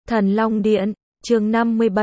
Thần Long Điện, chương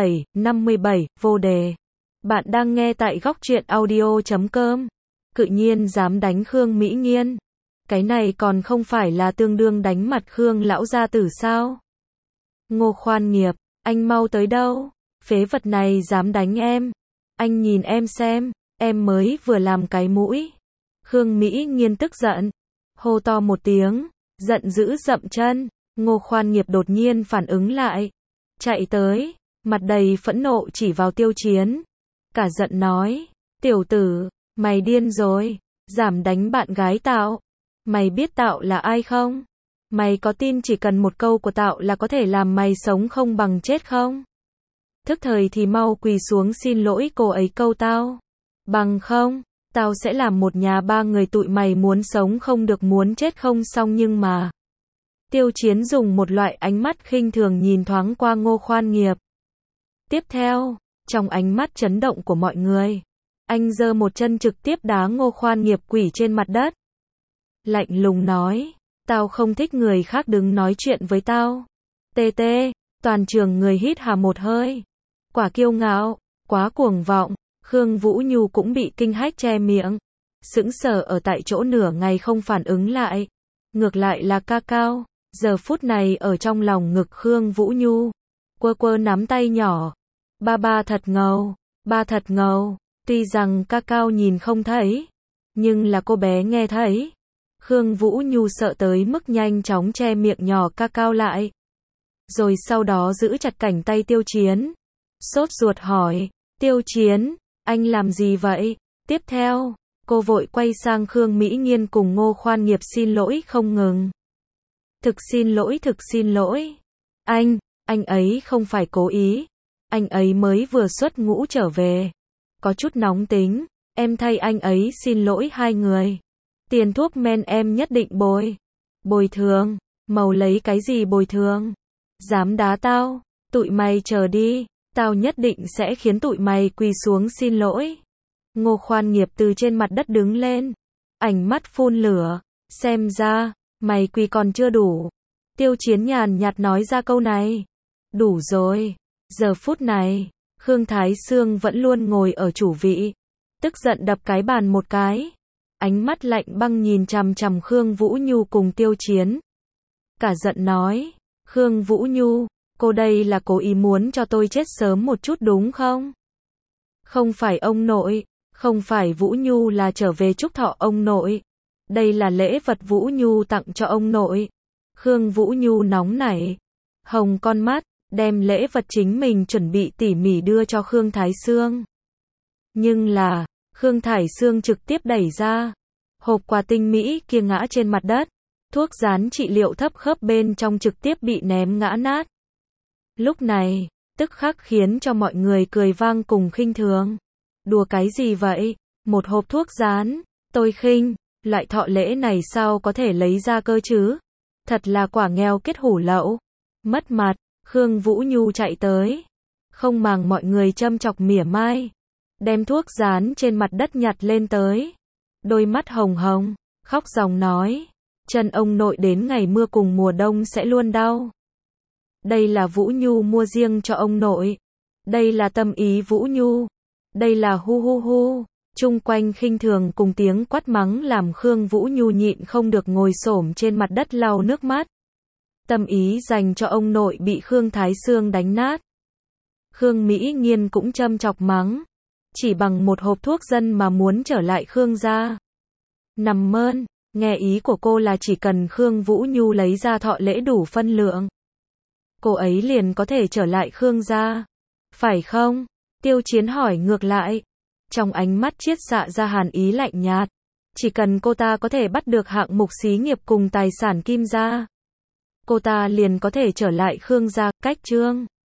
57, vô đề. Bạn đang nghe tại góc truyện audio.com. Cự nhiên dám đánh Khương Mỹ Nghiên. Cái này còn không phải là tương đương đánh mặt Khương lão gia tử sao? Ngô Khoan Nghiệp, anh mau tới đâu? Phế vật này dám đánh em. Anh nhìn em xem, em mới vừa làm cái mũi. Khương Mỹ Nghiên tức giận, hô to một tiếng, giận dữ dậm chân. Ngô Khoan Nghiệp đột nhiên phản ứng lại, chạy tới, mặt đầy phẫn nộ chỉ vào Tiêu Chiến. Cả giận nói, tiểu tử, mày điên rồi, giảm đánh bạn gái Tạo. Mày biết Tạo là ai không? Mày có tin chỉ cần một câu của Tạo là có thể làm mày sống không bằng chết không? Thức thời thì mau quỳ xuống xin lỗi cô ấy câu tao. Bằng không, tao sẽ làm một nhà ba người tụi mày muốn sống không được muốn chết không xong nhưng mà. Tiêu Chiến dùng một loại ánh mắt khinh thường nhìn thoáng qua Ngô Khoan Nghiệp. Tiếp theo, trong ánh mắt chấn động của mọi người, anh giơ một chân trực tiếp đá Ngô Khoan Nghiệp quỳ trên mặt đất. Lạnh lùng nói, tao không thích người khác đứng nói chuyện với tao. TT, toàn trường người hít hà một hơi. Quả kiêu ngạo, quá cuồng vọng, Khương Vũ Nhu cũng bị kinh hách che miệng. Sững sờ ở tại chỗ nửa ngày không phản ứng lại. Ngược lại là Ca Cao, giờ phút này ở trong lòng ngực Khương Vũ Nhu. Quơ quơ nắm tay nhỏ. Ba thật ngầu, ba thật ngầu. Tuy rằng Ca Cao nhìn không thấy, nhưng là cô bé nghe thấy. Khương Vũ Nhu sợ tới mức nhanh chóng che miệng nhỏ Ca Cao lại. Rồi sau đó giữ chặt cánh tay Tiêu Chiến. Sốt ruột hỏi, Tiêu Chiến, anh làm gì vậy? Tiếp theo, cô vội quay sang Khương Mỹ Nghiên cùng Ngô Khoan Nghiệp xin lỗi không ngừng. Thực xin lỗi. Anh ấy không phải cố ý. Anh ấy mới vừa xuất ngũ trở về. Có chút nóng tính, em thay anh ấy xin lỗi hai người. Tiền thuốc men em nhất định bồi. Bồi thường, màu lấy cái gì bồi thường? Dám đá tao, tụi mày chờ đi, tao nhất định sẽ khiến tụi mày quỳ xuống xin lỗi. Ngô Khoan Nghiệp từ trên mặt đất đứng lên, ánh mắt phun lửa, xem ra, mày quỳ còn chưa đủ. Tiêu Chiến nhàn nhạt nói ra câu này. Đủ rồi. Giờ phút này, Khương Thái Sương vẫn luôn ngồi ở chủ vị, tức giận đập cái bàn một cái. Ánh mắt lạnh băng nhìn chằm chằm Khương Vũ Nhu cùng Tiêu Chiến. Cả giận nói, Khương Vũ Nhu, cô đây là cố ý muốn cho tôi chết sớm một chút đúng không? Không phải ông nội, không phải Vũ Nhu là trở về chúc thọ ông nội. Đây là lễ vật Vũ Nhu tặng cho ông nội. Khương Vũ Nhu nóng nảy, hồng con mắt, đem lễ vật chính mình chuẩn bị tỉ mỉ đưa cho Khương Thái Sương. Nhưng là, Khương Thái Sương trực tiếp đẩy ra. Hộp quà tinh mỹ kia ngã trên mặt đất. Thuốc dán trị liệu thấp khớp bên trong trực tiếp bị ném ngã nát. Lúc này, tức khắc khiến cho mọi người cười vang cùng khinh thường. Đùa cái gì vậy? Một hộp thuốc dán, tôi khinh, loại thọ lễ này sao có thể lấy ra cơ chứ? Thật là quả nghèo kết hủ lậu. Mất mặt, Khương Vũ Nhu chạy tới. Không màng mọi người châm chọc mỉa mai. Đem thuốc dán trên mặt đất nhặt lên tới. Đôi mắt hồng hồng, khóc ròng nói. Chân ông nội đến ngày mưa cùng mùa đông sẽ luôn đau. Đây là Vũ Nhu mua riêng cho ông nội. Đây là tâm ý Vũ Nhu. Đây là hu hu hu. Chung quanh khinh thường cùng tiếng quát mắng làm Khương Vũ Nhu nhịn không được ngồi xổm trên mặt đất lau nước mắt. Tâm ý dành cho ông nội bị Khương Thái Sương đánh nát. Khương Mỹ Nghiên cũng châm chọc mắng. Chỉ bằng một hộp thuốc dân mà muốn trở lại Khương gia. Nằm mơn, nghe ý của cô là chỉ cần Khương Vũ Nhu lấy ra thọ lễ đủ phân lượng, cô ấy liền có thể trở lại Khương gia. Phải không? Tiêu Chiến hỏi ngược lại. Trong ánh mắt chiết xạ ra hàn ý lạnh nhạt. Chỉ cần cô ta có thể bắt được hạng mục xí nghiệp cùng tài sản Kim gia, cô ta liền có thể trở lại Khương gia. Cách chương